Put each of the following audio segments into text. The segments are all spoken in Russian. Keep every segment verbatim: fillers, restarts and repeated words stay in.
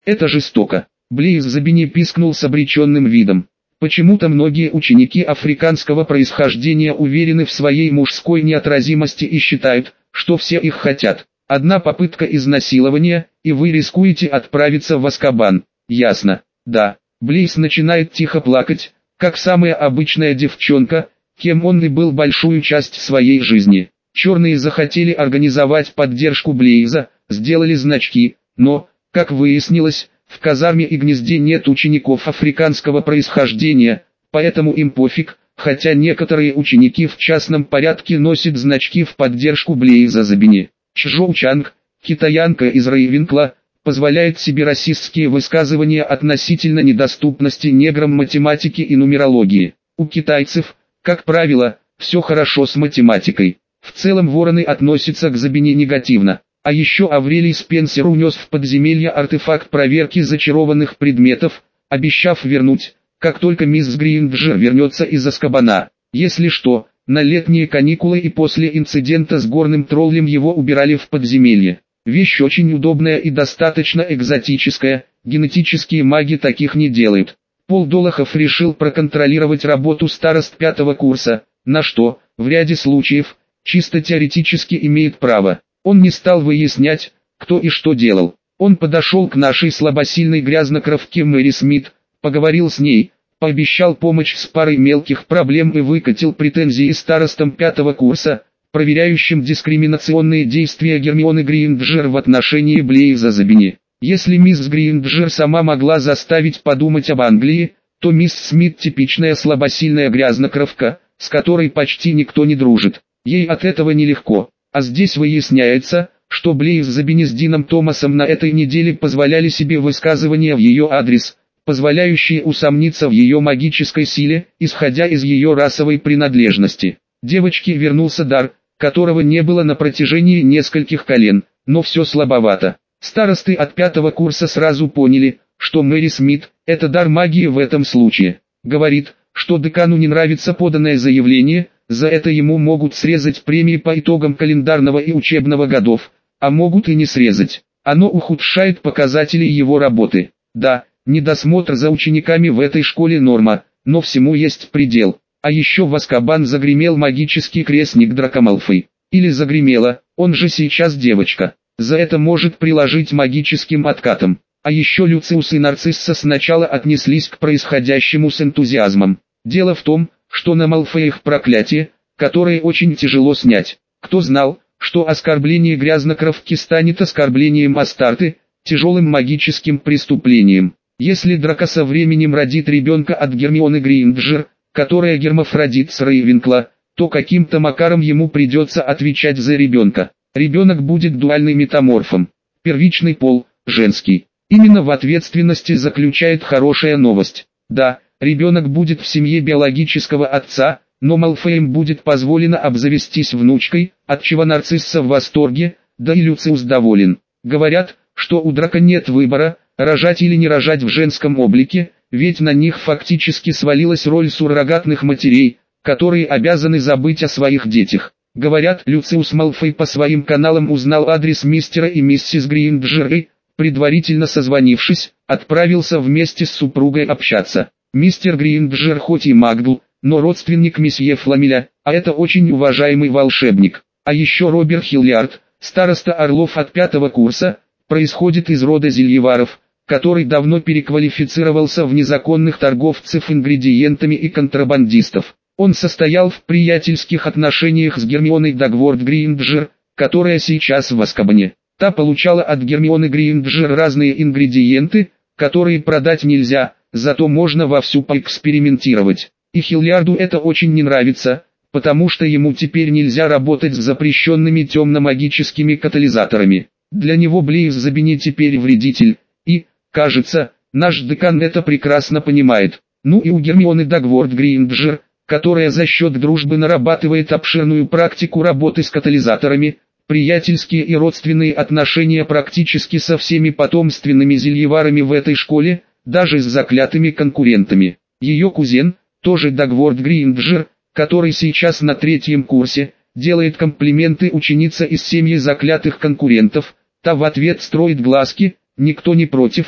Это жестоко. Блейз Забини пискнул с обреченным видом. Почему-то многие ученики африканского происхождения уверены в своей мужской неотразимости и считают, что все их хотят. Одна попытка изнасилования, и вы рискуете отправиться в Азкабан. Ясно. Да. Блейз начинает тихо плакать, как самая обычная девчонка, кем он и был большую часть своей жизни. Черные захотели организовать поддержку Блейза, сделали значки, но, как выяснилось, в казарме и гнезде нет учеников африканского происхождения, поэтому им пофиг, хотя некоторые ученики в частном порядке носят значки в поддержку Блейза Забини. Чжоу Чанг, китаянка из Рейвенкла, позволяет себе расистские высказывания относительно недоступности неграм математики и нумерологии. У китайцев, как правило, все хорошо с математикой. В целом вороны относятся к Забини негативно. А еще Аврелий Спенсер унес в подземелье артефакт проверки зачарованных предметов, обещав вернуть, как только мисс Гринджер вернется из Азкабана. Если что, на летние каникулы и после инцидента с горным троллем его убирали в подземелье. Вещь очень удобная и достаточно экзотическая, генетические маги таких не делают. Пол Долохов решил проконтролировать работу старост пятого курса, на что, в ряде случаев, чисто теоретически имеет право. Он не стал выяснять, кто и что делал. Он подошел к нашей слабосильной грязнокровке Мэри Смит, поговорил с ней, пообещал помощь с парой мелких проблем и выкатил претензии старостам пятого курса, проверяющим дискриминационные действия Гермионы Гринджер в отношении Блейза Забини. Если мисс Гринджер сама могла заставить подумать об Англии, то мисс Смит типичная слабосильная грязнокровка, с которой почти никто не дружит. Ей от этого нелегко. А здесь выясняется, что Блейз Забини с Дином Томасом на этой неделе позволяли себе высказывания в ее адрес, позволяющие усомниться в ее магической силе, исходя из ее расовой принадлежности. Девочке вернулся дар, которого не было на протяжении нескольких колен, но все слабовато. Старосты от пятого курса сразу поняли, что Мэри Смит – это дар магии в этом случае. Говорит, что декану не нравится поданное заявление, за это ему могут срезать премии по итогам календарного и учебного годов, а могут и не срезать. Оно ухудшает показатели его работы. Да, недосмотр за учениками в этой школе норма, но всему есть предел. А еще в Азкабан загремел магический крестник Драко Малфой. Или загремела, он же сейчас девочка. За это может приложить магическим откатом. А еще Люциус и Нарцисса сначала отнеслись к происходящему с энтузиазмом. Дело в том, что на Малфоях проклятие, которое очень тяжело снять. Кто знал, что оскорбление грязнокровки станет оскорблением Астарты, тяжелым магическим преступлением. Если Драко со временем родит ребенка от Гермионы Гринджер, которая гермафродит с Рейвенкла, то каким-то макаром ему придется отвечать за ребенка. Ребенок будет дуальным метаморфом. Первичный пол – женский. Именно в ответственности заключает хорошая новость. Да, ребенок будет в семье биологического отца, но Малфоям будет позволено обзавестись внучкой, от чего Нарцисса в восторге, да и Люциус доволен. Говорят, что у Драко нет выбора, рожать или не рожать в женском облике, ведь на них фактически свалилась роль суррогатных матерей, которые обязаны забыть о своих детях. Говорят, Люциус Малфой по своим каналам узнал адрес мистера и миссис Гринджер и, предварительно созвонившись, отправился вместе с супругой общаться. Мистер Гринджер хоть и магл, но родственник месье Фламеля, а это очень уважаемый волшебник. А еще Роберт Хиллиард, староста Орлов от пятого курса, происходит из рода зельеваров, который давно переквалифицировался в незаконных торговцев ингредиентами и контрабандистов. Он состоял в приятельских отношениях с Гермионой Дагворт Гринджер, которая сейчас в Азкабане. Та получала от Гермионы Гринджер разные ингредиенты, которые продать нельзя, зато можно вовсю поэкспериментировать. И Хиллиарду это очень не нравится, потому что ему теперь нельзя работать с запрещенными темно-магическими катализаторами. Для него Блейз Забини теперь вредитель, и, кажется, наш декан это прекрасно понимает. Ну и у Гермионы Дагворт Гринджер, которая за счет дружбы нарабатывает обширную практику работы с катализаторами, приятельские и родственные отношения практически со всеми потомственными зельеварами в этой школе, даже с заклятыми конкурентами. Ее кузен, тоже Дагворт Гринджер, который сейчас на третьем курсе, делает комплименты ученице из семьи заклятых конкурентов, та в ответ строит глазки, никто не против,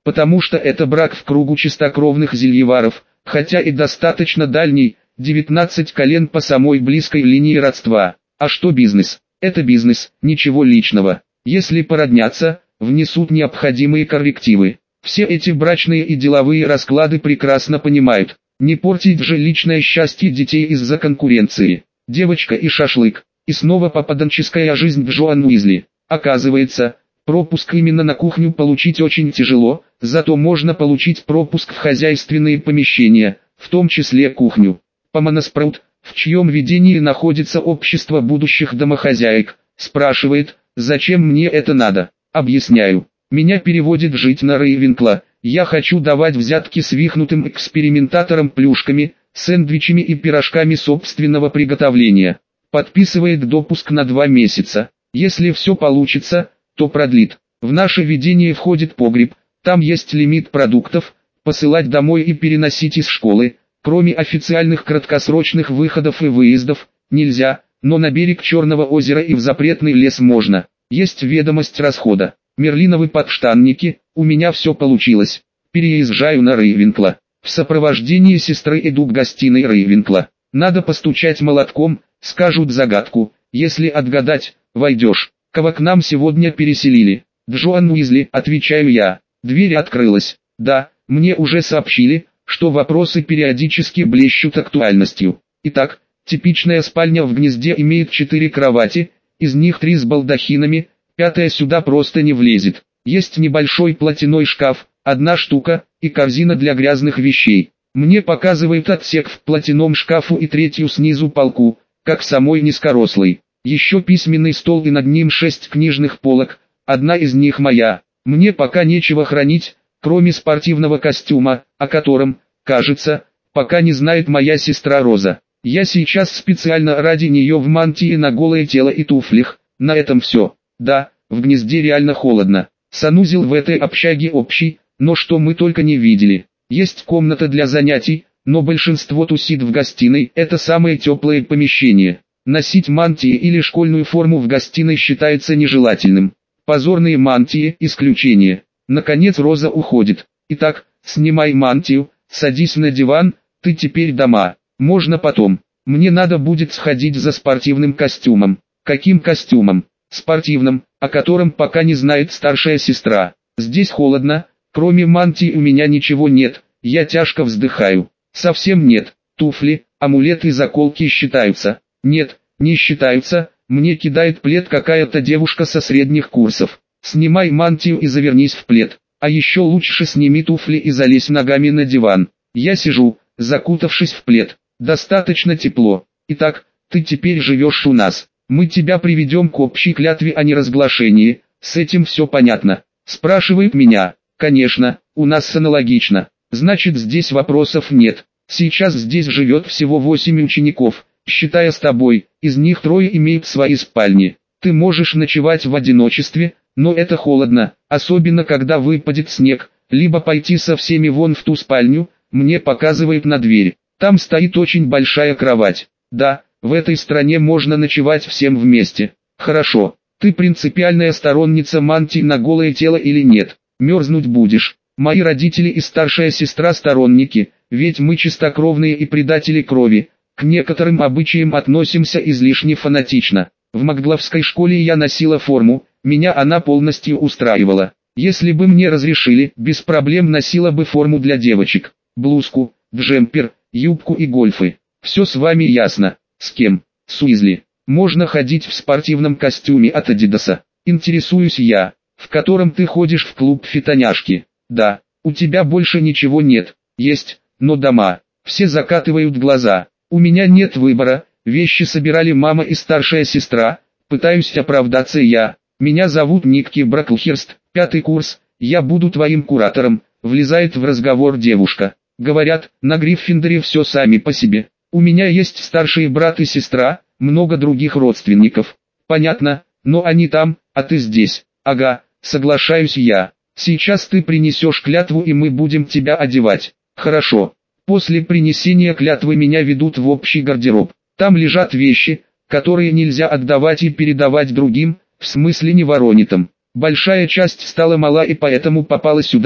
потому что это брак в кругу чистокровных зельеваров, хотя и достаточно дальний, девятнадцать колен по самой близкой линии родства. А что бизнес? Это бизнес, ничего личного. Если породнятся, внесут необходимые коррективы. Все эти брачные и деловые расклады прекрасно понимают. Не портить же личное счастье детей из-за конкуренции. Девочка и шашлык. И снова попаданческая жизнь в Джоан Уизли. Оказывается, пропуск именно на кухню получить очень тяжело, зато можно получить пропуск в хозяйственные помещения, в том числе кухню. Помана Спраут, в чьем ведении находится общество будущих домохозяек, спрашивает, зачем мне это надо. Объясняю. Меня переводит жить на Рейвенкла. Я хочу давать взятки свихнутым экспериментаторам плюшками, сэндвичами и пирожками собственного приготовления. Подписывает допуск на два месяца. Если все получится, то продлит. В наше ведение входит погреб, там есть лимит продуктов, посылать домой и переносить из школы. Кроме официальных краткосрочных выходов и выездов, нельзя, но на берег Черного озера и в запретный лес можно. Есть ведомость расхода. Мерлиновы подштанники, у меня все получилось. Переезжаю на Рейвенкла. В сопровождении сестры иду к гостиной Рейвенкла. Надо постучать молотком, скажут загадку. Если отгадать, войдешь. Кого к нам сегодня переселили? Джоан Уизли, отвечаю я. Дверь открылась. Да, мне уже сообщили, что вопросы периодически блещут актуальностью. Итак, типичная спальня в гнезде имеет четыре кровати, из них три с балдахинами, пятая сюда просто не влезет. Есть небольшой платяной шкаф, одна штука, и корзина для грязных вещей. Мне показывают отсек в платяном шкафу и третью снизу полку, как самой низкорослой. Еще письменный стол и над ним шесть книжных полок, одна из них моя. Мне пока нечего хранить, кроме спортивного костюма, о котором, кажется, пока не знает моя сестра Роза. Я сейчас специально ради нее в мантии на голое тело и туфлях, на этом все. Да, в гнезде реально холодно. Санузел в этой общаге общий, но что мы только не видели. Есть комната для занятий, но большинство тусит в гостиной, это самое теплое помещение. Носить мантии или школьную форму в гостиной считается нежелательным. Позорные мантии – исключение. Наконец Роза уходит. Итак, снимай мантию, садись на диван, ты теперь дома. Можно потом. Мне надо будет сходить за спортивным костюмом. Каким костюмом? Спортивным, о котором пока не знает старшая сестра. Здесь холодно, кроме мантии у меня ничего нет, я тяжко вздыхаю. Совсем нет. Туфли, амулеты и заколки считаются. Нет, не считаются, мне кидает плед какая-то девушка со средних курсов. Снимай мантию и завернись в плед. А еще лучше сними туфли и залезь ногами на диван. Я сижу, закутавшись в плед. Достаточно тепло. Итак, ты теперь живешь у нас. Мы тебя приведем к общей клятве о неразглашении. С этим все понятно. Спрашивает меня. Конечно, у нас аналогично. Значит, здесь вопросов нет. Сейчас здесь живет всего восемь учеников, считая с тобой. Из них трое имеют свои спальни. Ты можешь ночевать в одиночестве, но это холодно, особенно когда выпадет снег. Либо пойти со всеми вон в ту спальню, мне показывает на дверь. Там стоит очень большая кровать. Да, в этой стране можно ночевать всем вместе. Хорошо, ты принципиальная сторонница мантии на голое тело или нет? Мерзнуть будешь. Мои родители и старшая сестра сторонники, ведь мы чистокровные и предатели крови. К некоторым обычаям относимся излишне фанатично. В Макдлавской школе я носила форму, меня она полностью устраивала. Если бы мне разрешили, без проблем носила бы форму для девочек. Блузку, джемпер, юбку и гольфы. Все с вами ясно. С кем? С Уизли. Можно ходить в спортивном костюме от Адидаса. Интересуюсь я, в котором ты ходишь в клуб фитоняшки. Да, у тебя больше ничего нет. Есть, но дома. Все закатывают глаза. У меня нет выбора, вещи собирали мама и старшая сестра. Пытаюсь оправдаться я. Меня зовут Никки Браклхерст, пятый курс, я буду твоим куратором. Влезает в разговор девушка. Говорят, на Гриффиндоре все сами по себе. У меня есть старший брат и сестра, много других родственников. Понятно, но они там, а ты здесь. Ага, соглашаюсь я. Сейчас ты принесешь клятву и мы будем тебя одевать. Хорошо. После принесения клятвы меня ведут в общий гардероб. Там лежат вещи, которые нельзя отдавать и передавать другим, в смысле не воронитам. Большая часть стала мала и поэтому попала сюда,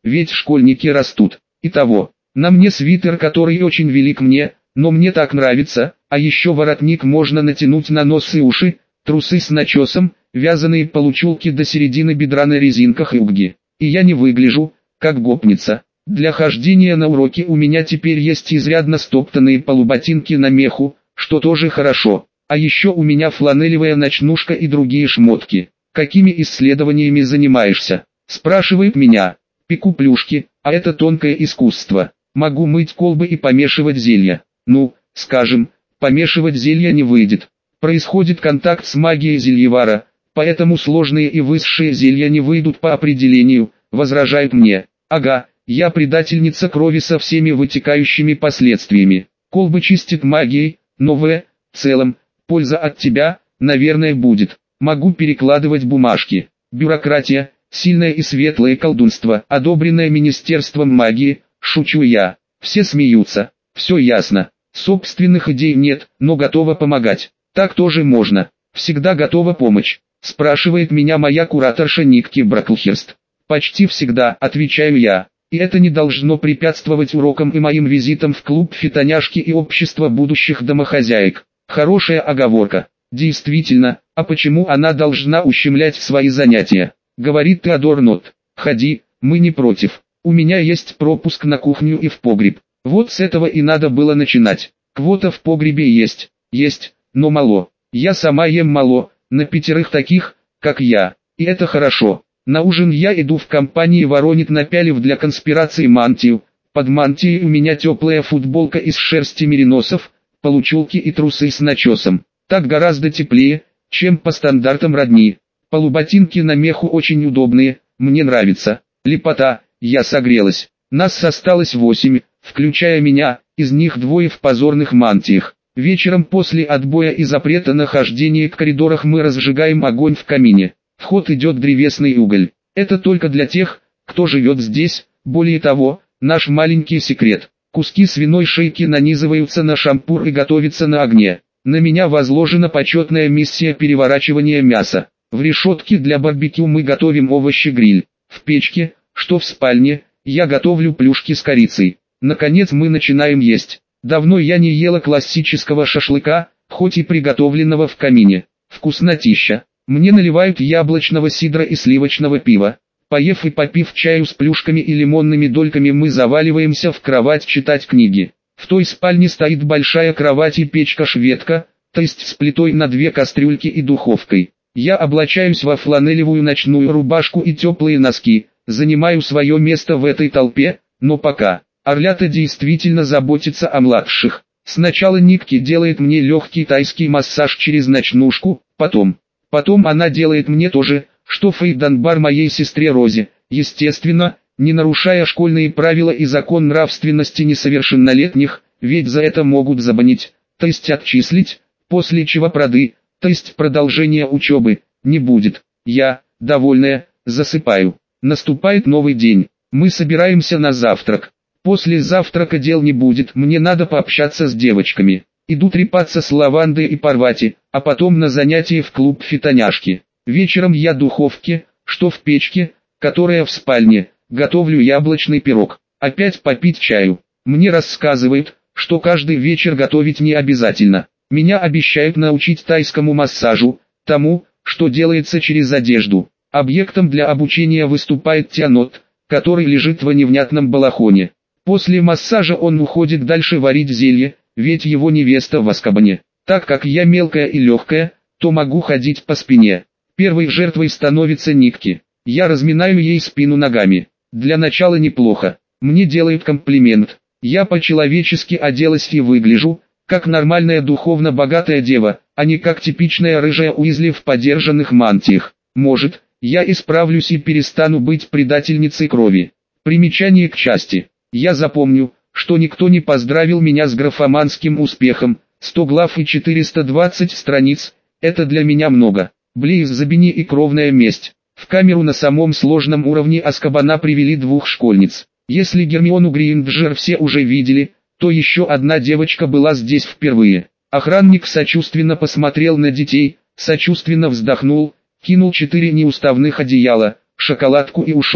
ведь школьники растут. Итого, на мне свитер, который очень велик мне, но мне так нравится, а еще воротник можно натянуть на нос и уши, трусы с начесом, вязаные получулки до середины бедра на резинках и угги. И я не выгляжу, как гопница. Для хождения на уроки у меня теперь есть изрядно стоптанные полуботинки на меху, что тоже хорошо. А еще у меня фланелевая ночнушка и другие шмотки. Какими исследованиями занимаешься? Спрашивает меня. Пеку плюшки, а это тонкое искусство. Могу мыть колбы и помешивать зелья. Ну, скажем, помешивать зелья не выйдет. Происходит контакт с магией зельевара, поэтому сложные и высшие зелья не выйдут по определению, возражают мне. Ага, я предательница крови со всеми вытекающими последствиями. Колбы чистит магией, но в целом, польза от тебя, наверное, будет. Могу перекладывать бумажки. Бюрократия, сильное и светлое колдунство, одобренное Министерством магии, шучу я. Все смеются. Все ясно. Собственных идей нет, но готова помогать. Так тоже можно. Всегда готова помочь. Спрашивает меня моя кураторша Никки Браклхерст. Почти всегда, отвечаю я. И это не должно препятствовать урокам и моим визитам в клуб фитоняшки и общество будущих домохозяек. Хорошая оговорка. Действительно, а почему она должна ущемлять свои занятия? Говорит Теодор Нот. Ходи, мы не против. У меня есть пропуск на кухню и в погреб. Вот с этого и надо было начинать. Квота в погребе есть, есть, но мало. Я сама ем мало, на пятерых таких, как я. И это хорошо. На ужин я иду в компании Воронит, напялив для конспирации мантию. Под мантией у меня теплая футболка из шерсти мериносов, получулки и трусы с начесом. Так гораздо теплее, чем по стандартам родни. Полуботинки на меху очень удобные, мне нравится. Лепота, я согрелась. Нас осталось восемь, включая меня, из них двое в позорных мантиях. Вечером после отбоя и запрета на хождение к коридорах мы разжигаем огонь в камине. В ход идет древесный уголь. Это только для тех, кто живет здесь. Более того, наш маленький секрет. Куски свиной шейки нанизываются на шампур и готовятся на огне. На меня возложена почетная миссия переворачивания мяса. В решетке для барбекю мы готовим овощи-гриль. В печке, что в спальне, я готовлю плюшки с корицей. Наконец мы начинаем есть. Давно я не ела классического шашлыка, хоть и приготовленного в камине. Вкуснотища. Мне наливают яблочного сидра и сливочного пива. Поев и попив чаю с плюшками и лимонными дольками, мы заваливаемся в кровать читать книги. В той спальне стоит большая кровать и печка-шведка, то есть с плитой на две кастрюльки и духовкой. Я облачаюсь во фланелевую ночную рубашку и теплые носки, занимаю свое место в этой толпе, но пока. Орлята действительно заботится о младших. Сначала Никки делает мне легкий тайский массаж через ночнушку, потом... Потом она делает мне то же, что Фэй Данбар моей сестре Розе, естественно, не нарушая школьные правила и закон нравственности несовершеннолетних, ведь за это могут забанить, то есть отчислить, после чего проды, то есть продолжения учебы, не будет. Я, довольная, засыпаю. Наступает новый день. Мы собираемся на завтрак. После завтрака дел не будет, мне надо пообщаться с девочками. Иду трепаться с Лавандой и Парвати, а потом на занятия в клуб фитоняшки. Вечером я духовке, что в печке, которая в спальне, готовлю яблочный пирог. Опять попить чаю. Мне рассказывают, что каждый вечер готовить не обязательно. Меня обещают научить тайскому массажу, тому, что делается через одежду. Объектом для обучения выступает Тянот, который лежит в невнятном балахоне. После массажа он уходит дальше варить зелье, ведь его невеста в Азкабане. Так как я мелкая и легкая, то могу ходить по спине. Первой жертвой становится Никки. Я разминаю ей спину ногами. Для начала неплохо. Мне делают комплимент. Я по-человечески оделась и выгляжу, как нормальная духовно богатая дева, а не как типичная рыжая Уизли в подержанных мантиях. Может, я исправлюсь и перестану быть предательницей крови. Примечание к части. Я запомню, что никто не поздравил меня с графоманским успехом. сто глав и четыреста двадцать страниц, это для меня много. Близ Забини и кровная месть. В камеру на самом сложном уровне Азкабана привели двух школьниц. Если Гермиону Грейнджер все уже видели, то еще одна девочка была здесь впервые. Охранник сочувственно посмотрел на детей, сочувственно вздохнул, кинул четыре неуставных одеяла, шоколадку и ушел.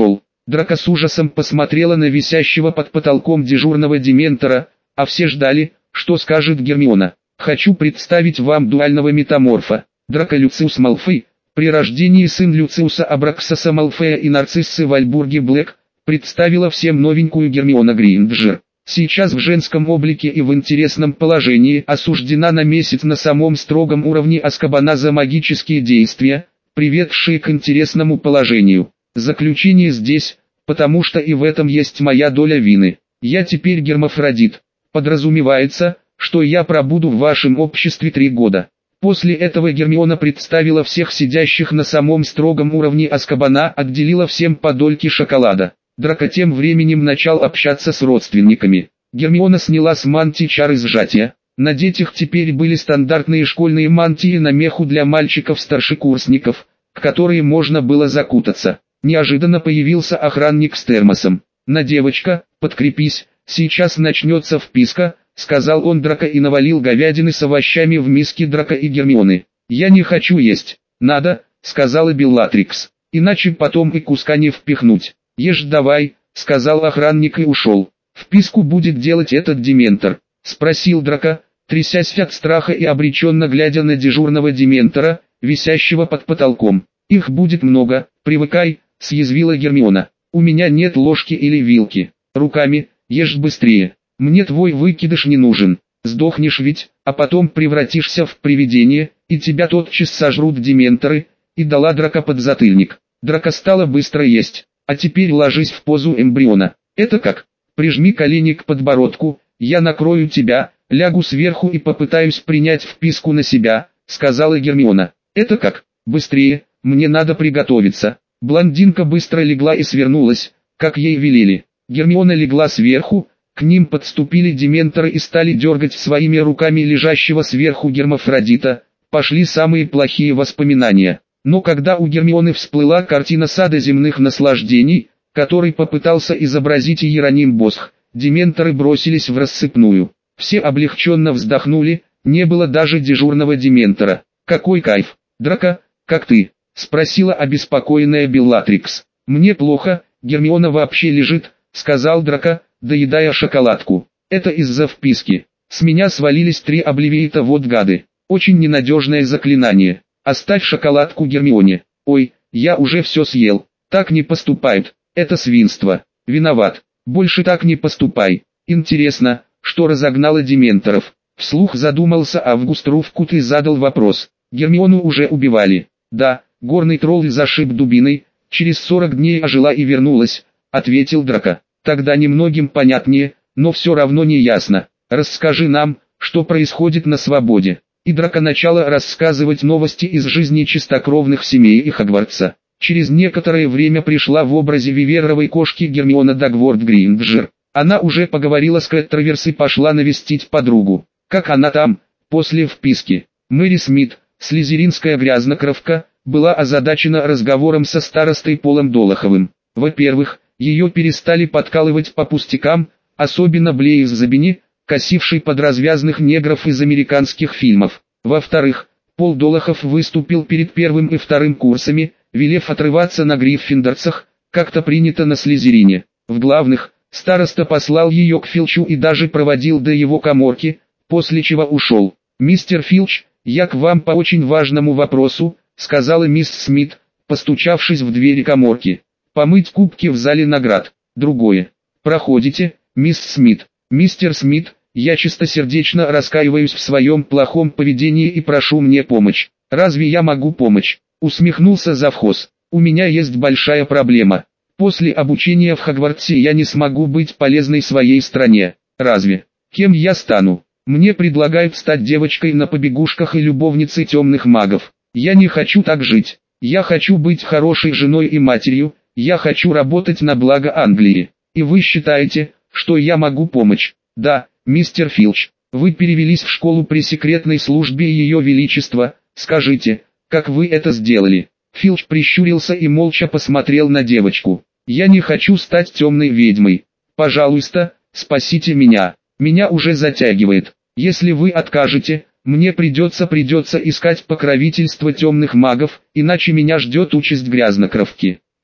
Драко с ужасом посмотрела на висящего под потолком дежурного дементора, а все ждали, что скажет Гермиона. «Хочу представить вам дуального метаморфа, Драко Люциус Малфой, при рождении сын Люциуса Абраксаса Малфоя и Нарциссы Вальбурги Блэк», представила всем новенькую Гермиона Грейнджер. Сейчас в женском облике и в интересном положении, осуждена на месяц на самом строгом уровне Азкабана за магические действия, приведшие к интересному положению. Заключение здесь, потому что и в этом есть моя доля вины. Я теперь гермафродит. Подразумевается, что я пробуду в вашем обществе три года. После этого Гермиона представила всех сидящих на самом строгом уровне Азкабана, отделила всем по дольке шоколада. Драко тем временем начал общаться с родственниками. Гермиона сняла с мантии чары сжатия. Надеть их теперь были стандартные школьные мантии на меху для мальчиков-старшекурсников, в которые можно было закутаться. Неожиданно появился охранник с термосом. «На, девочка, подкрепись, сейчас начнется вписка», — сказал он Драко и навалил говядины с овощами в миски Драко и Гермионы. «Я не хочу есть». «Надо», — сказала Беллатрикс, — «иначе потом и куска не впихнуть». «Ешь давай», — сказал охранник и ушел. «Вписку будет делать этот дементор?» — спросил Драко, трясясь от страха и обреченно глядя на дежурного дементора, висящего под потолком. «Их будет много, привыкай», — съязвила Гермиона. «У меня нет ложки или вилки. Руками, ешь быстрее. Мне твой выкидыш не нужен. Сдохнешь ведь, а потом превратишься в привидение, и тебя тотчас сожрут дементоры», и дала Драко подзатыльник. Драко стала быстро есть. «А теперь ложись в позу эмбриона». «Это как?» «Прижми колени к подбородку, я накрою тебя, лягу сверху и попытаюсь принять вписку на себя», — сказала Гермиона. «Это как?» «Быстрее, мне надо приготовиться». Блондинка быстро легла и свернулась, как ей велели. Гермиона легла сверху, к ним подступили дементоры и стали дергать своими руками лежащего сверху гермафродита. Пошли самые плохие воспоминания. Но когда у Гермионы всплыла картина сада земных наслаждений, который попытался изобразить Иероним Босх, дементоры бросились в рассыпную. Все облегченно вздохнули, не было даже дежурного дементора. «Какой кайф! Драко, как ты?» — спросила обеспокоенная Беллатрикс. «Мне плохо, Гермиона вообще лежит», — сказал Драко, доедая шоколадку. «Это из-за вписки. С меня свалились три обливиита, вот гады. Очень ненадежное заклинание. Оставь шоколадку Гермионе». «Ой, я уже все съел». «Так не поступают. Это свинство. Виноват. Больше так не поступай». «Интересно, что разогнало дементоров?» Вслух задумался Август Руфкут и задал вопрос. «Гермиону уже убивали?» «Да, горный тролль зашиб дубиной, через сорок дней ожила и вернулась», — ответил Драко. «Тогда немногим понятнее, но все равно не ясно. Расскажи нам, что происходит на свободе». И Драко начала рассказывать новости из жизни чистокровных семей и Хогвартса. Через некоторое время пришла в образе виверновой кошки Гермиона Дагворт Грейнджер. Она уже поговорила с Кэттерверс и пошла навестить подругу. Как она там, после вписки? Мэри Смит, слизеринская грязнокровка, была озадачена разговором со старостой Полом Долоховым. Во-первых, ее перестали подкалывать по пустякам, особенно Блейз Забини, косивший под развязных негров из американских фильмов. Во-вторых, Пол Долохов выступил перед первым и вторым курсами, велев отрываться на гриффиндорцах, как-то принято на Слизерине. В главных, староста послал ее к Филчу и даже проводил до его каморки, после чего ушел. «Мистер Филч, я к вам по очень важному вопросу», — сказала мисс Смит, постучавшись в двери каморки. «Помыть кубки в зале наград». Другое. «Проходите, мисс Смит». «Мистер Смит, я чистосердечно раскаиваюсь в своем плохом поведении и прошу мне помощь». «Разве я могу помочь?» — усмехнулся завхоз. «У меня есть большая проблема. После обучения в Хогвартсе я не смогу быть полезной своей стране. Разве? Кем я стану? Мне предлагают стать девочкой на побегушках и любовницей темных магов. Я не хочу так жить. Я хочу быть хорошей женой и матерью, я хочу работать на благо Англии. И вы считаете, что я могу помочь?» «Да, мистер Филч, вы перевелись в школу при секретной службе Ее Величества, скажите, как вы это сделали?» Филч прищурился и молча посмотрел на девочку. «Я не хочу стать темной ведьмой. Пожалуйста, спасите меня. Меня уже затягивает. Если вы откажете, мне придется придется искать покровительство темных магов, иначе меня ждет участь грязнокровки».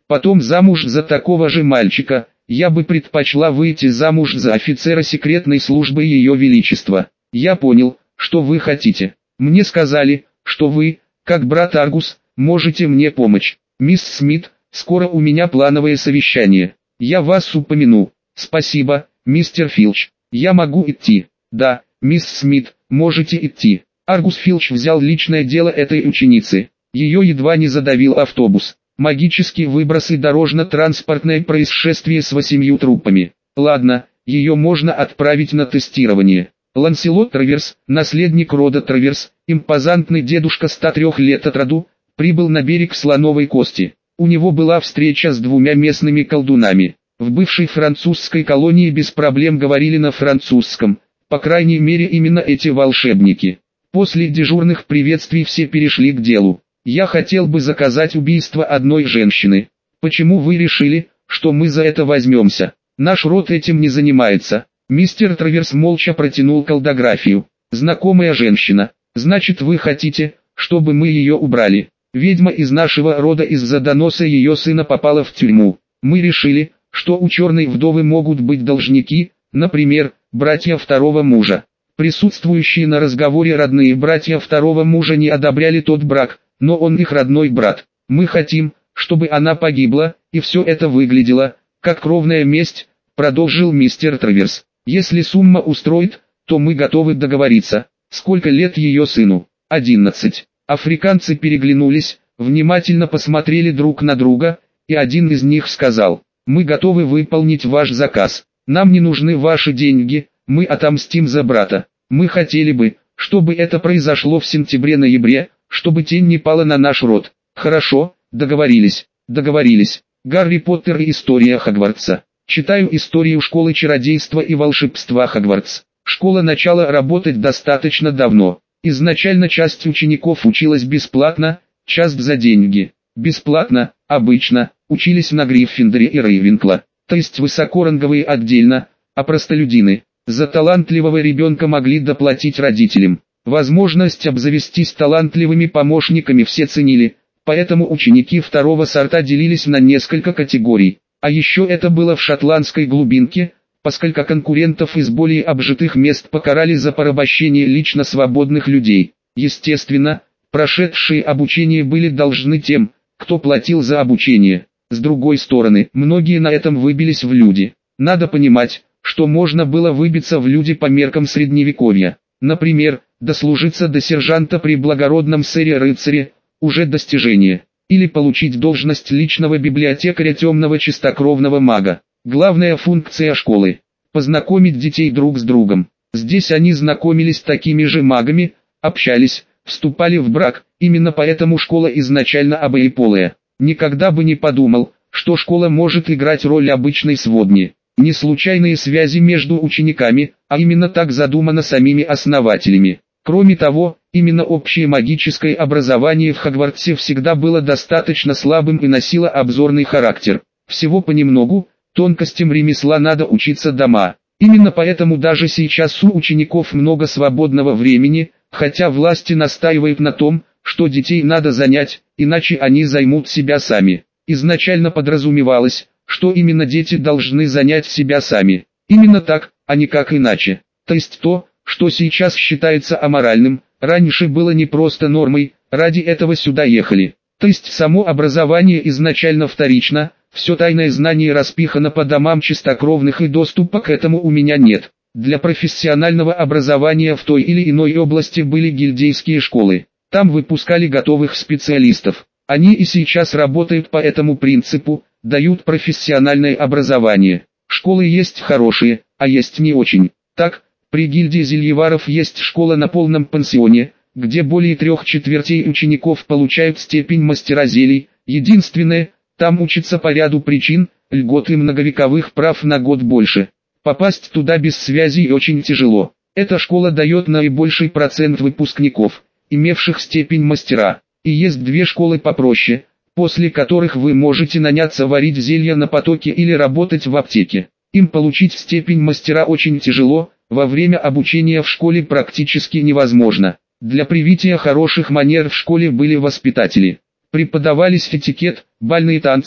Потом замуж за такого же мальчика. Я бы предпочла выйти замуж за офицера секретной службы Ее Величества. Я понял, что вы хотите. Мне сказали, что вы, как брат Аргус, можете мне помочь. Мисс Смит, скоро у меня плановое совещание. Я вас упомяну. Спасибо, мистер Филч. Я могу идти. Да, мисс Смит, можете идти. Аргус Филч взял личное дело этой ученицы. Ее едва не задавил автобус. Магические выбросы, дорожно-транспортное происшествие с восемью трупами. Ладно, ее можно отправить на тестирование. Ланселот Траверс, наследник рода Траверс, импозантный дедушка ста трёх лет от роду, прибыл на берег Слоновой Кости. У него была встреча с двумя местными колдунами. В бывшей французской колонии без проблем говорили на французском, по крайней мере именно эти волшебники. После дежурных приветствий все перешли к делу. Я хотел бы заказать убийство одной женщины. Почему вы решили, что мы за это возьмемся? Наш род этим не занимается. Мистер Траверс молча протянул колдографию. Знакомая женщина. Значит, вы хотите, чтобы мы ее убрали? Ведьма из нашего рода из-за доноса ее сына попала в тюрьму. Мы решили, что у черной вдовы могут быть должники, например, братья второго мужа. Присутствующие на разговоре родные братья второго мужа не одобряли тот брак, но он их родной брат. Мы хотим, чтобы она погибла, и все это выглядело, как кровная месть, продолжил мистер Траверс. Если сумма устроит, то мы готовы договориться. Сколько лет ее сыну? Одиннадцать. Африканцы переглянулись, внимательно посмотрели друг на друга, и один из них сказал: мы готовы выполнить ваш заказ. Нам не нужны ваши деньги, мы отомстим за брата. Мы хотели бы, чтобы это произошло в сентябре-ноябре, чтобы тень не пала на наш род. Хорошо, договорились, договорились. Гарри Поттер и история Хогвартса. Читаю историю школы чародейства и волшебства Хогвартс. Школа начала работать достаточно давно. Изначально часть учеников училась бесплатно, часть за деньги. Бесплатно, обычно, учились на Гриффиндоре и Рейвенкла, то есть высокоранговые отдельно, а простолюдины. За талантливого ребенка могли доплатить родителям. Возможность обзавестись талантливыми помощниками все ценили, поэтому ученики второго сорта делились на несколько категорий. А еще это было в шотландской глубинке, поскольку конкурентов из более обжитых мест покарали за порабощение лично свободных людей. Естественно, прошедшие обучение были должны тем, кто платил за обучение. С другой стороны, многие на этом выбились в люди. Надо понимать, что можно было выбиться в люди по меркам средневековья. Например, дослужиться до сержанта при благородном сэре-рыцаре, уже достижение. Или получить должность личного библиотекаря темного чистокровного мага. Главная функция школы – познакомить детей друг с другом. Здесь они знакомились с такими же магами, общались, вступали в брак. Именно поэтому школа изначально обоеполая. Никогда бы не подумал, что школа может играть роль обычной сводни. Не случайные связи между учениками, а именно так задумано самими основателями. Кроме того, именно общее магическое образование в Хогвартсе всегда было достаточно слабым и носило обзорный характер. Всего понемногу, тонкостям ремесла надо учиться дома. Именно поэтому даже сейчас у учеников много свободного времени, хотя власти настаивают на том, что детей надо занять, иначе они займут себя сами. Изначально подразумевалось, что именно дети должны занять себя сами. Именно так, а никак иначе. То есть то, что сейчас считается аморальным, раньше было не просто нормой, ради этого сюда ехали. То есть само образование изначально вторично, все тайное знание распихано по домам чистокровных и доступа к этому у меня нет. Для профессионального образования в той или иной области были гильдейские школы. Там выпускали готовых специалистов. Они и сейчас работают по этому принципу, дают профессиональное образование. Школы есть хорошие, а есть не очень. Так, при гильдии зельеваров есть школа на полном пансионе, где более трех четвертей учеников получают степень мастера зелий. Единственное, там учатся по ряду причин, льгот и многовековых прав на год больше. Попасть туда без связи очень тяжело. Эта школа дает наибольший процент выпускников, имевших степень мастера. И есть две школы попроще, после которых вы можете наняться варить зелья на потоке или работать в аптеке. Им получить степень мастера очень тяжело, во время обучения в школе практически невозможно. Для привития хороших манер в школе были воспитатели. Преподавались этикет, бальные танцы,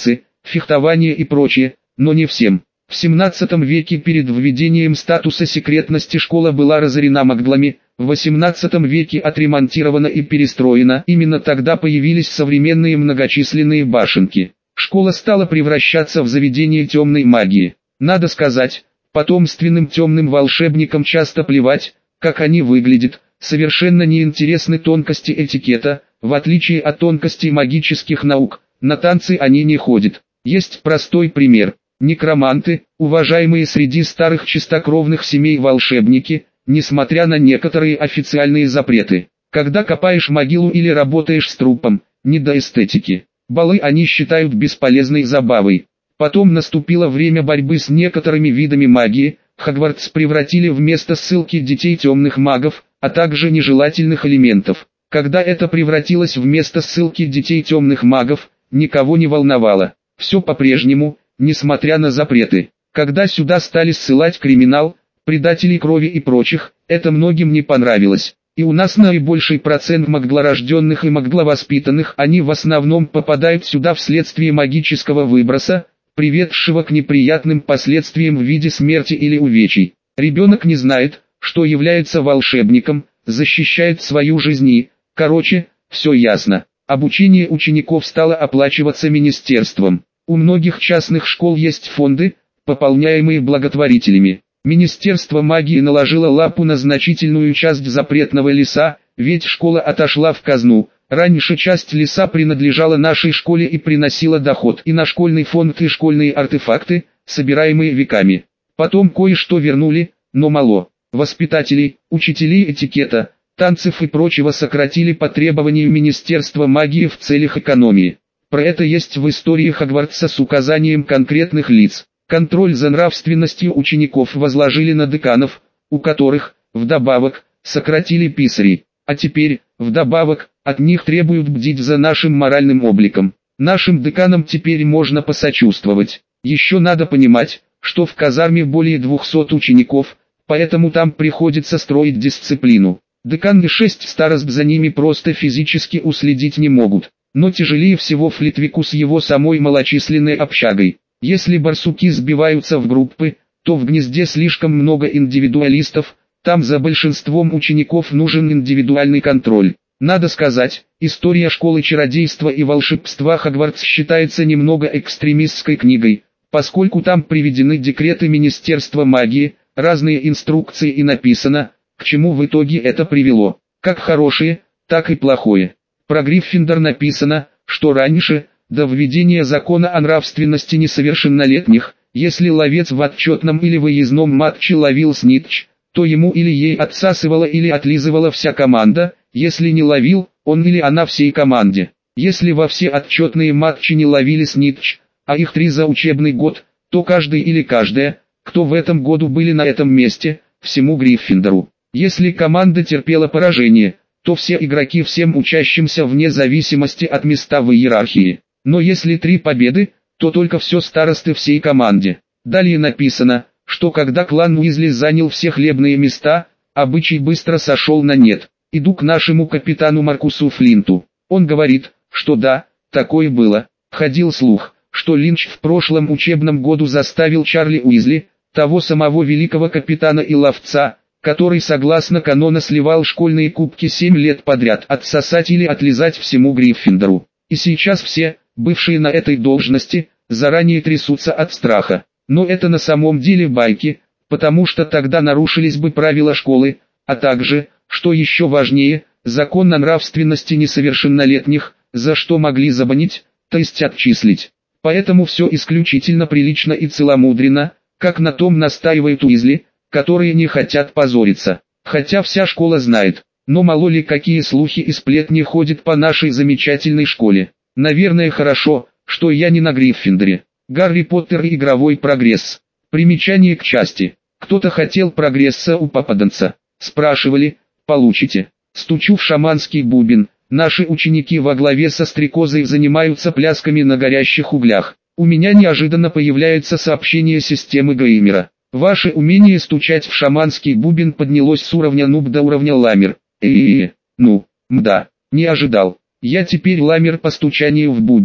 фехтование и прочее, но не всем. В семнадцатом веке перед введением статуса секретности школа была разорена моглами, в восемнадцатом веке отремонтирована и перестроена. Именно тогда появились современные многочисленные башенки. Школа стала превращаться в заведение темной магии. Надо сказать, потомственным темным волшебникам часто плевать, как они выглядят, совершенно неинтересны тонкости этикета, в отличие от тонкостей магических наук, на танцы они не ходят. Есть простой пример. Некроманты, уважаемые среди старых чистокровных семей волшебники, несмотря на некоторые официальные запреты, когда копаешь могилу или работаешь с трупом, не до эстетики. Балы они считают бесполезной забавой. Потом наступило время борьбы с некоторыми видами магии, Хогвартс превратили в место ссылки детей темных магов, а также нежелательных элементов. Когда это превратилось в место ссылки детей темных магов, никого не волновало. Все по-прежнему, несмотря на запреты. Когда сюда стали ссылать криминал, предателей крови и прочих, это многим не понравилось. И у нас наибольший процент маглорожденных и магловоспитанных, они в основном попадают сюда вследствие магического выброса, приведшего к неприятным последствиям в виде смерти или увечий. Ребенок не знает, что является волшебником, защищает свою жизнь и, короче, все ясно. Обучение учеников стало оплачиваться министерством. У многих частных школ есть фонды, пополняемые благотворителями. Министерство магии наложило лапу на значительную часть запретного леса, ведь школа отошла в казну. Раньше часть леса принадлежала нашей школе и приносила доход и на школьный фонд и школьные артефакты, собираемые веками. Потом кое-что вернули, но мало. Воспитателей, учителей этикета, танцев и прочего сократили по требованию Министерства магии в целях экономии. Про это есть в истории Хогвартса с указанием конкретных лиц. Контроль за нравственностью учеников возложили на деканов, у которых, вдобавок, сократили писарей. А теперь, вдобавок, от них требуют бдить за нашим моральным обликом. Нашим деканам теперь можно посочувствовать. Еще надо понимать, что в казарме более двухсот учеников, поэтому там приходится строить дисциплину. Декан и шесть старост за ними просто физически уследить не могут. Но тяжелее всего Флитвику с его самой малочисленной общагой. Если барсуки сбиваются в группы, то в гнезде слишком много индивидуалистов, там за большинством учеников нужен индивидуальный контроль. Надо сказать, история школы чародейства и волшебства Хогвартс считается немного экстремистской книгой, поскольку там приведены декреты Министерства магии, разные инструкции и написано, к чему в итоге это привело, как хорошее, так и плохое. Про Гриффиндор написано, что раньше, до введения закона о нравственности несовершеннолетних, если ловец в отчетном или выездном матче ловил снитч, то ему или ей отсасывала или отлизывала вся команда, если не ловил, он или она всей команде. Если во все отчетные матчи не ловили снитч, а их три за учебный год, то каждый или каждая, кто в этом году были на этом месте, всему Гриффиндору. Если команда терпела поражение, то все игроки всем учащимся вне зависимости от места в иерархии. Но если три победы, то только все старосты всей команде. Далее написано, что когда клан Уизли занял все хлебные места, обычай быстро сошел на нет. Иду к нашему капитану Маркусу Флинту. Он говорит, что да, такое было. Ходил слух, что Линч в прошлом учебном году заставил Чарли Уизли, того самого великого капитана и ловца, который согласно канона сливал школьные кубки семь лет подряд, отсосать или отлизать всему Гриффиндору. И сейчас все, бывшие на этой должности, заранее трясутся от страха. Но это на самом деле байки, потому что тогда нарушились бы правила школы, а также, что еще важнее, закон о нравственности несовершеннолетних, за что могли забанить, то есть отчислить. Поэтому все исключительно прилично и целомудренно, как на том настаивают Уизли, которые не хотят позориться. Хотя вся школа знает, но мало ли какие слухи и сплетни ходят по нашей замечательной школе. Наверное, хорошо, что я не на Гриффиндоре. Гарри Поттер и игровой прогресс. Примечание к части. Кто-то хотел прогресса у попаданца. Спрашивали, получите. Стучу в шаманский бубен. Наши ученики во главе со стрекозой занимаются плясками на горящих углях. У меня неожиданно появляется сообщение системы геймера. Ваше умение стучать в шаманский бубен поднялось с уровня нуб до уровня ламер. Эээ, ну, мда, не ожидал. Я теперь ламер по стучанию в бубен.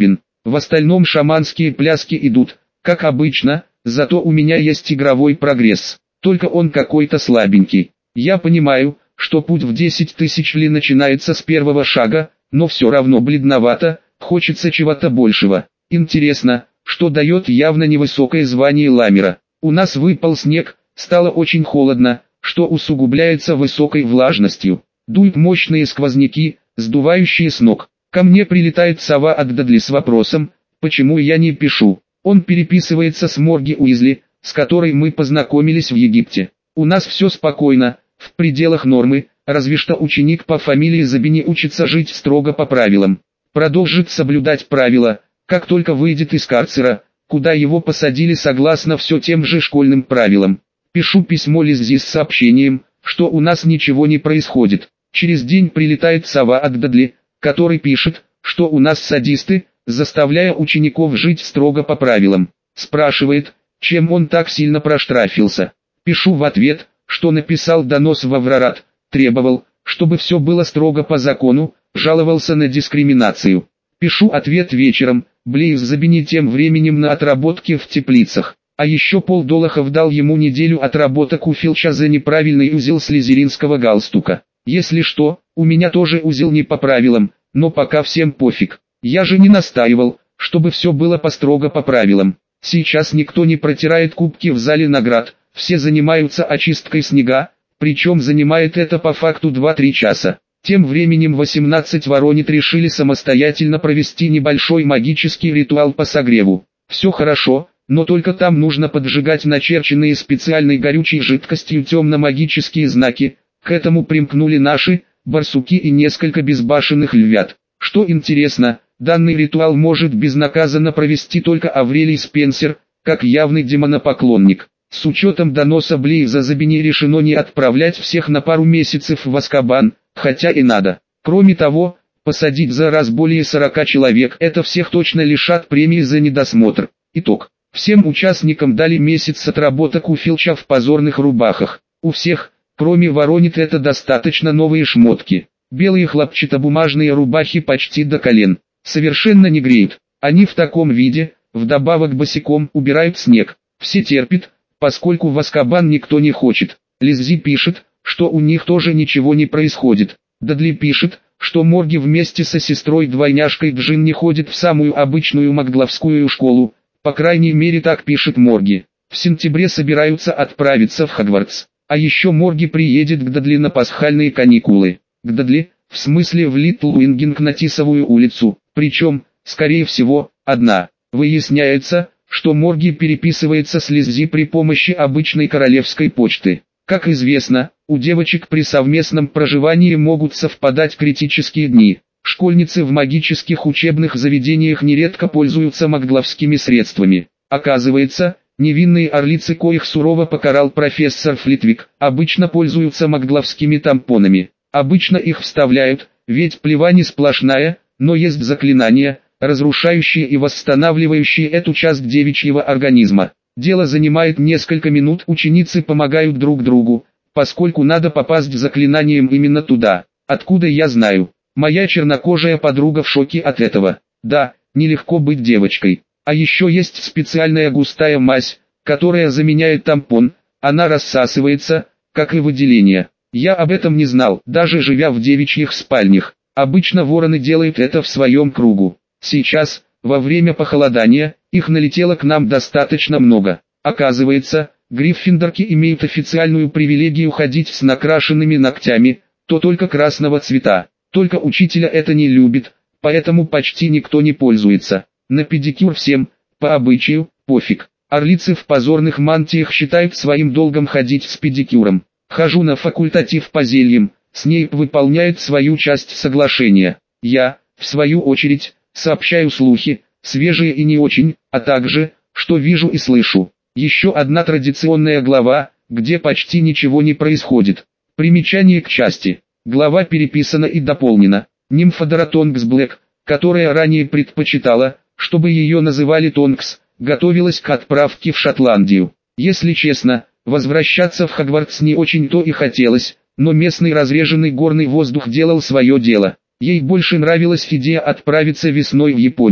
В остальном шаманские пляски идут, как обычно, зато у меня есть игровой прогресс, только он какой-то слабенький. Я понимаю, что путь в десять тысяч ли начинается с первого шага, но все равно бледновато, хочется чего-то большего. Интересно, что дает явно невысокое звание ламера. У нас выпал снег, стало очень холодно, что усугубляется высокой влажностью. Дуют мощные сквозняки, сдувающие с ног. Ко мне прилетает сова от Дадли с вопросом, почему я не пишу. Он переписывается с Морги Уизли, с которой мы познакомились в Египте. У нас все спокойно, в пределах нормы, разве что ученик по фамилии Забини учится жить строго по правилам. Продолжит соблюдать правила, как только выйдет из карцера, куда его посадили согласно все тем же школьным правилам. Пишу письмо Лиззи с сообщением, что у нас ничего не происходит. Через день прилетает сова от Дадли, который пишет, что у нас садисты, заставляя учеников жить строго по правилам. Спрашивает, чем он так сильно проштрафился. Пишу в ответ, что написал донос в Аврорат, требовал, чтобы все было строго по закону, жаловался на дискриминацию. Пишу ответ вечером, Блейз Забини тем временем на отработке в теплицах. А еще Пол Долохов дал ему неделю отработок у Филча за неправильный узел слизеринского галстука. Если что, у меня тоже узел не по правилам, но пока всем пофиг. Я же не настаивал, чтобы все было построго по правилам. Сейчас никто не протирает кубки в зале наград, все занимаются очисткой снега, причем занимает это по факту два-три часа. Тем временем восемнадцать Воронит решили самостоятельно провести небольшой магический ритуал по согреву. Все хорошо, но только там нужно поджигать начерченные специальной горючей жидкостью темно-магические знаки. К этому примкнули наши, барсуки и несколько безбашенных львят. Что интересно, данный ритуал может безнаказанно провести только Аврелий Спенсер, как явный демонопоклонник. С учетом доноса Блейза Забини решено не отправлять всех на пару месяцев в Азкабан, хотя и надо. Кроме того, посадить за раз более сорока человек, это всех точно лишат премии за недосмотр. Итог. Всем участникам дали месяц отработок у Филча в позорных рубахах. У всех, кроме Воронит, это достаточно новые шмотки. Белые хлопчатобумажные рубахи почти до колен. Совершенно не греют. Они в таком виде, вдобавок босиком убирают снег. Все терпят, поскольку в Азкабан никто не хочет. Лиззи пишет, что у них тоже ничего не происходит. Дадли пишет, что Морги вместе со сестрой-двойняшкой Джин не ходит в самую обычную магдловскую школу. По крайней мере так пишет Морги. В сентябре собираются отправиться в Хогвартс. А еще Морги приедет к Дадли на пасхальные каникулы. К Дадли, в смысле в Литл Уингинг на Тисовую улицу, причем, скорее всего, одна. Выясняется, что Морги переписывается с Лиззи при помощи обычной королевской почты. Как известно, у девочек при совместном проживании могут совпадать критические дни. Школьницы в магических учебных заведениях нередко пользуются магдловскими средствами. Оказывается, невинные орлицы, коих сурово покарал профессор Флитвик, обычно пользуются магдловскими тампонами. Обычно их вставляют, ведь плевань не сплошная, но есть заклинания, разрушающие и восстанавливающие эту часть девичьего организма. Дело занимает несколько минут, ученицы помогают друг другу, поскольку надо попасть заклинанием именно туда. Откуда я знаю? Моя чернокожая подруга в шоке от этого. Да, нелегко быть девочкой. А еще есть специальная густая мазь, которая заменяет тампон, она рассасывается, как и выделение. Я об этом не знал, даже живя в девичьих спальнях. Обычно вороны делают это в своем кругу. Сейчас, во время похолодания, их налетело к нам достаточно много. Оказывается, гриффиндорки имеют официальную привилегию ходить с накрашенными ногтями, то только красного цвета. Только учителя это не любит, поэтому почти никто не пользуется. На педикюр всем, по обычаю, пофиг. Орлицы в позорных мантиях считают своим долгом ходить с педикюром. Хожу на факультатив по зельям, Снейп выполняет свою часть соглашения. Я, в свою очередь, сообщаю слухи, свежие и не очень, а также, что вижу и слышу. Еще одна традиционная глава, где почти ничего не происходит. Примечание к части. Глава переписана и дополнена. Нимфодора Тонкс Блэк, которая ранее предпочитала, чтобы ее называли Тонкс, готовилась к отправке в Шотландию. Если честно, возвращаться в Хогвартс не очень-то и хотелось, но местный разреженный горный воздух делал свое дело. Ей больше нравилась идея отправиться весной в Японию.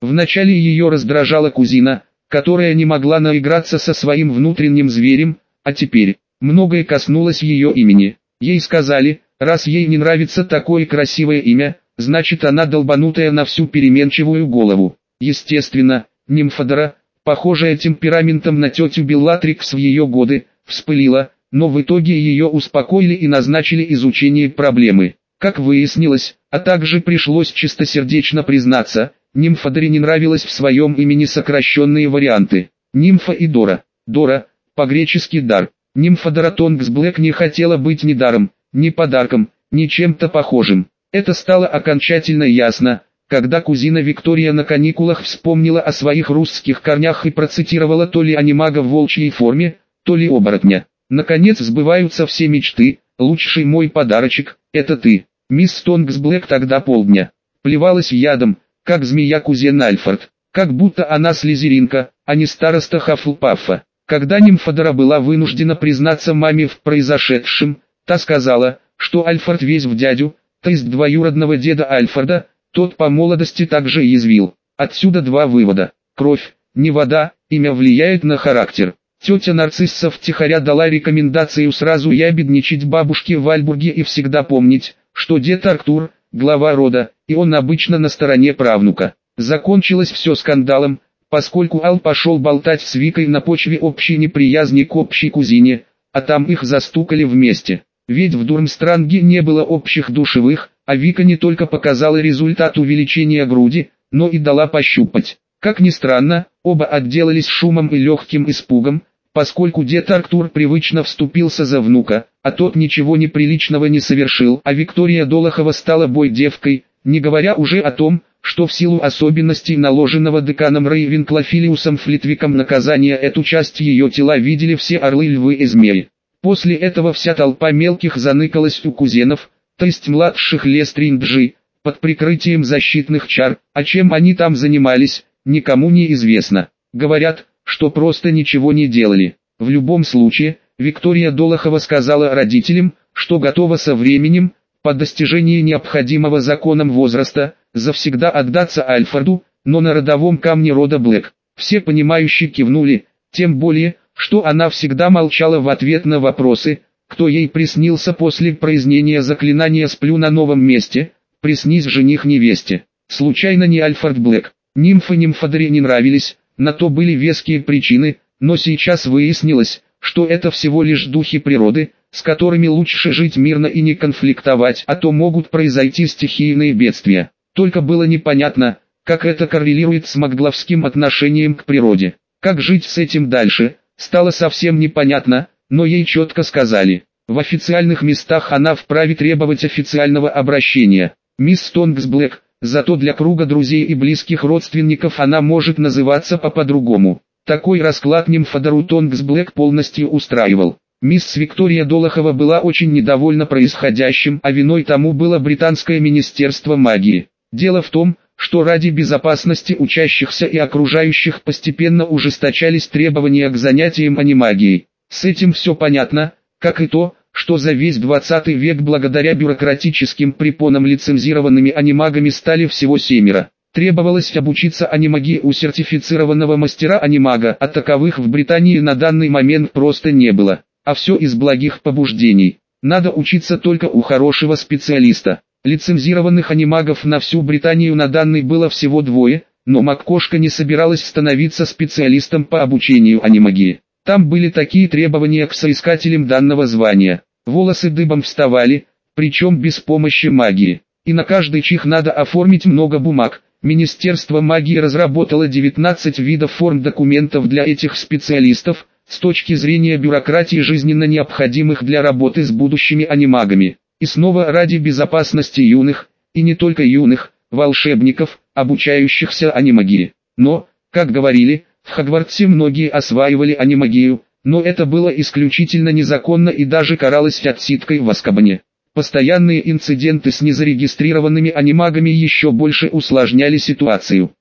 Вначале ее раздражала кузина, которая не могла наиграться со своим внутренним зверем, а теперь многое коснулось ее имени. Ей сказали, раз ей не нравится такое красивое имя, значит она долбанутая на всю переменчивую голову. Естественно, Нимфодора, похожая темпераментом на тетю Беллатрикс в ее годы, вспылила, но в итоге ее успокоили и назначили изучение проблемы. Как выяснилось, а также пришлось чистосердечно признаться, Нимфодоре не нравилось в своем имени сокращенные варианты. Нимфа и Дора. Дора, по-гречески дар. Нимфодора Тонгс Блэк не хотела быть ни даром, ни подарком, ни чем-то похожим. Это стало окончательно ясно, когда кузина Виктория на каникулах вспомнила о своих русских корнях и процитировала то ли анимага в волчьей форме, то ли оборотня. Наконец сбываются все мечты, лучший мой подарочек, это ты. Мисс Тонгс Блэк тогда полдня плевалась ядом, как змея-кузен Альфред, как будто она слизеринка, а не староста Хаффлпаффа. Когда Нимфодора была вынуждена признаться маме в произошедшем, та сказала, что Альфред весь в дядю, то есть двоюродного деда Альфреда, тот по молодости также язвил. Отсюда два вывода. Кровь, не вода, имя влияет на характер. Тетя Нарцисса втихаря дала рекомендацию сразу ябедничать бабушке в Альбурге и всегда помнить, что дед Арктур – глава рода, и он обычно на стороне правнука. Закончилось все скандалом, поскольку Ал пошел болтать с Викой на почве общей неприязни к общей кузине, а там их застукали вместе. Ведь в Дурмстранге не было общих душевых, а Вика не только показала результат увеличения груди, но и дала пощупать. Как ни странно, оба отделались шумом и легким испугом, поскольку дед Арктур привычно вступился за внука, а тот ничего неприличного не совершил, а Виктория Долохова стала бой-девкой, не говоря уже о том, что в силу особенностей наложенного деканом Рейвенклофилиусом Флитвиком наказания эту часть ее тела видели все орлы, львы и змеи. После этого вся толпа мелких заныкалась у кузенов, то есть младших Лестринджи, под прикрытием защитных чар, а чем они там занимались, никому не известно. Говорят, что просто ничего не делали. В любом случае, Виктория Долохова сказала родителям, что готова со временем, по достижении необходимого законом возраста, завсегда отдаться Альфреду, но на родовом камне рода Блэк. Все понимающие кивнули, тем более, что она всегда молчала в ответ на вопросы, кто ей приснился после произнесения заклинания «Сплю на новом месте», приснись жених невесте. Случайно не Альфред Блэк. Нимфы Нимфодоре не нравились, на то были веские причины, но сейчас выяснилось, что это всего лишь духи природы, с которыми лучше жить мирно и не конфликтовать, а то могут произойти стихийные бедствия. Только было непонятно, как это коррелирует с магловским отношением к природе. Как жить с этим дальше, стало совсем непонятно, но ей четко сказали. В официальных местах она вправе требовать официального обращения. Мисс Тонгс Блэк, зато для круга друзей и близких родственников она может называться по-другому. Такой расклад Нимфодору Тонгс Блэк полностью устраивал. Мисс Виктория Долохова была очень недовольна происходящим, а виной тому было британское министерство магии. Дело в том, что ради безопасности учащихся и окружающих постепенно ужесточались требования к занятиям анимагией. С этим все понятно, как и то, что за весь двадцатый век благодаря бюрократическим препонам лицензированными анимагами стали всего семеро. Требовалось обучиться анимагии у сертифицированного мастера-анимага, а таковых в Британии на данный момент просто не было. А все из благих побуждений. Надо учиться только у хорошего специалиста. Лицензированных анимагов на всю Британию на данный было всего двое, но МакКошка не собиралась становиться специалистом по обучению анимагии. Там были такие требования к соискателям данного звания. Волосы дыбом вставали, причем без помощи магии. И на каждый чих надо оформить много бумаг. Министерство магии разработало девятнадцать видов форм документов для этих специалистов, с точки зрения бюрократии жизненно необходимых для работы с будущими анимагами. И снова ради безопасности юных, и не только юных, волшебников, обучающихся анимагии. Но, как говорили, в Хогвартсе многие осваивали анимагию, но это было исключительно незаконно и даже каралось отсидкой в Азкабане. Постоянные инциденты с незарегистрированными анимагами еще больше усложняли ситуацию.